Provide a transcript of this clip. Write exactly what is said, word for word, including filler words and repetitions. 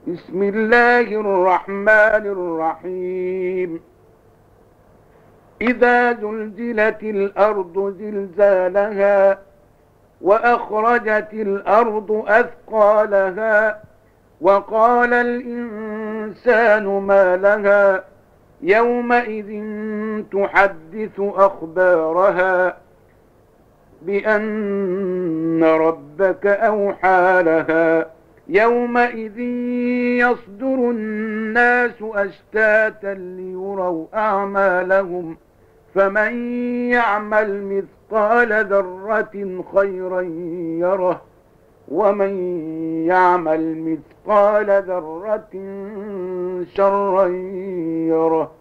بسم الله الرحمن الرحيم. إذا زلزلت الأرض زلزالها وأخرجت الأرض أثقالها وقال الإنسان ما لها يومئذ تحدث أخبارها بأن ربك أوحى لها يومئذ يصدر الناس أشتاتا ليروا أعمالهم فمن يعمل مثقال ذرة خيرا يره ومن يعمل مثقال ذرة شرا يره.